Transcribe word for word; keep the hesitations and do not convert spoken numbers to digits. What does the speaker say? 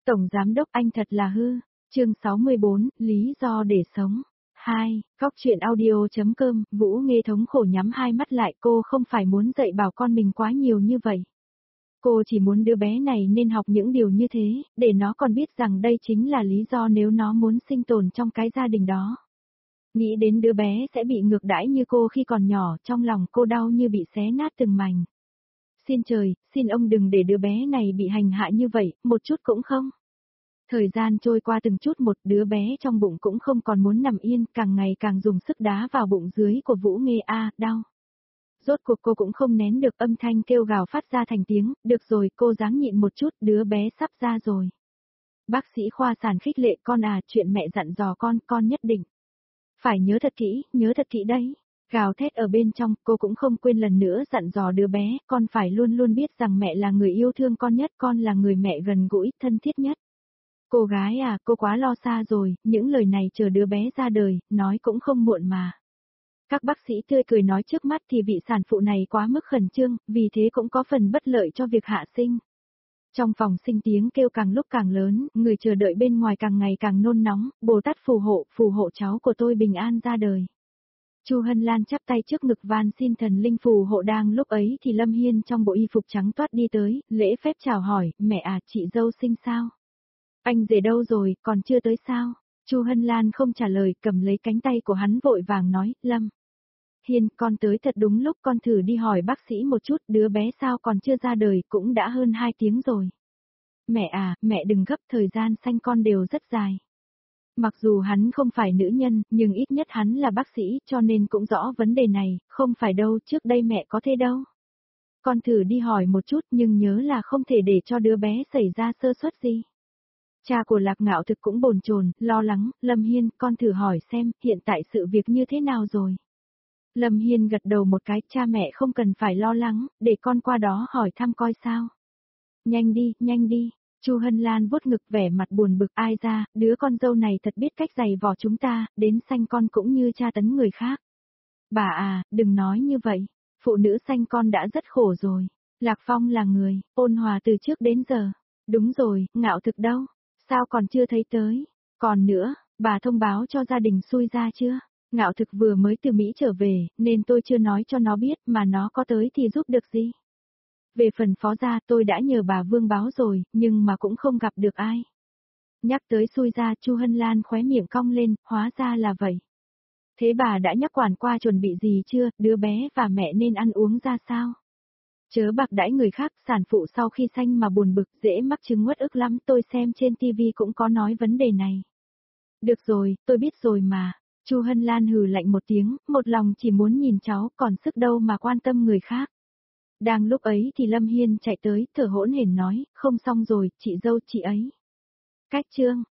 Tổng giám đốc anh thật là hư. Chương sáu mươi bốn, lý do để sống. hai, Góc truyện audio.com, Vũ Nghê thống khổ nhắm hai mắt lại, cô không phải muốn dạy bảo con mình quá nhiều như vậy. Cô chỉ muốn đứa bé này nên học những điều như thế, để nó còn biết rằng đây chính là lý do nếu nó muốn sinh tồn trong cái gia đình đó. Nghĩ đến đứa bé sẽ bị ngược đãi như cô khi còn nhỏ, trong lòng cô đau như bị xé nát từng mảnh. Xin trời, xin ông đừng để đứa bé này bị hành hạ như vậy, một chút cũng không. Thời gian trôi qua từng chút một, đứa bé trong bụng cũng không còn muốn nằm yên, càng ngày càng dùng sức đá vào bụng dưới của Vũ Nghê. A, đau. Rốt cuộc cô cũng không nén được, âm thanh kêu gào phát ra thành tiếng, được rồi, cô dáng nhịn một chút, đứa bé sắp ra rồi. Bác sĩ khoa sản khích lệ, con à, chuyện mẹ dặn dò con, con nhất định phải nhớ thật kỹ, nhớ thật kỹ đấy. Gào thét ở bên trong, cô cũng không quên lần nữa dặn dò đứa bé, con phải luôn luôn biết rằng mẹ là người yêu thương con nhất, con là người mẹ gần gũi, thân thiết nhất. Cô gái à, cô quá lo xa rồi, những lời này chờ đứa bé ra đời, nói cũng không muộn mà. Các bác sĩ tươi cười nói trước mắt thì vị sản phụ này quá mức khẩn trương, vì thế cũng có phần bất lợi cho việc hạ sinh. Trong phòng sinh tiếng kêu càng lúc càng lớn, người chờ đợi bên ngoài càng ngày càng nôn nóng, Bồ Tát phù hộ, phù hộ cháu của tôi bình an ra đời. Chu Hân Lan chắp tay trước ngực van xin thần linh phù hộ. Đang lúc ấy thì Lâm Hiên trong bộ y phục trắng toát đi tới, lễ phép chào hỏi, mẹ à, chị dâu sinh sao? Anh rể đâu rồi, còn chưa tới sao? Chu Hân Lan không trả lời, cầm lấy cánh tay của hắn vội vàng nói, Lâm Hiên, con tới thật đúng lúc, con thử đi hỏi bác sĩ một chút, đứa bé sao còn chưa ra đời, cũng đã hơn hai tiếng rồi. Mẹ à, mẹ đừng gấp, thời gian sanh con đều rất dài. Mặc dù hắn không phải nữ nhân, nhưng ít nhất hắn là bác sĩ, cho nên cũng rõ vấn đề này, không phải đâu, trước đây mẹ có thế đâu. Con thử đi hỏi một chút, nhưng nhớ là không thể để cho đứa bé xảy ra sơ suất gì. Cha của Lạc Ngạo Thực cũng bồn chồn, lo lắng, Lâm Hiên, con thử hỏi xem, hiện tại sự việc như thế nào rồi. Lâm Hiên gật đầu một cái, cha mẹ không cần phải lo lắng, để con qua đó hỏi thăm coi sao. Nhanh đi, nhanh đi. Chu Hân Lan vuốt ngực vẻ mặt buồn bực, ai ra, đứa con dâu này thật biết cách giày vò chúng ta, đến sanh con cũng như tra tấn người khác. Bà à, đừng nói như vậy, phụ nữ sanh con đã rất khổ rồi. Lạc Phong là người, ôn hòa từ trước đến giờ. Đúng rồi, Ngạo Thực đâu? Sao còn chưa thấy tới? Còn nữa, bà thông báo cho gia đình xui ra chưa? Ngạo Thực vừa mới từ Mỹ trở về, nên tôi chưa nói cho nó biết, mà nó có tới thì giúp được gì. Về phần phó gia tôi đã nhờ bà Vương báo rồi, nhưng mà cũng không gặp được ai. Nhắc tới xui ra, Chu Hân Lan khóe miệng cong lên, hóa ra là vậy. Thế bà đã nhắc quản qua chuẩn bị gì chưa, đứa bé và mẹ nên ăn uống ra sao? Chớ bạc đãi người khác, sản phụ sau khi sanh mà buồn bực, dễ mắc chứng uất ức lắm, tôi xem trên tivi cũng có nói vấn đề này. Được rồi, tôi biết rồi mà. Chu Hân Lan hừ lạnh một tiếng, một lòng chỉ muốn nhìn cháu, còn sức đâu mà quan tâm người khác. Đang lúc ấy thì Lâm Hiên chạy tới, thở hỗn hển nói, không xong rồi, chị dâu chị ấy. Cách chương.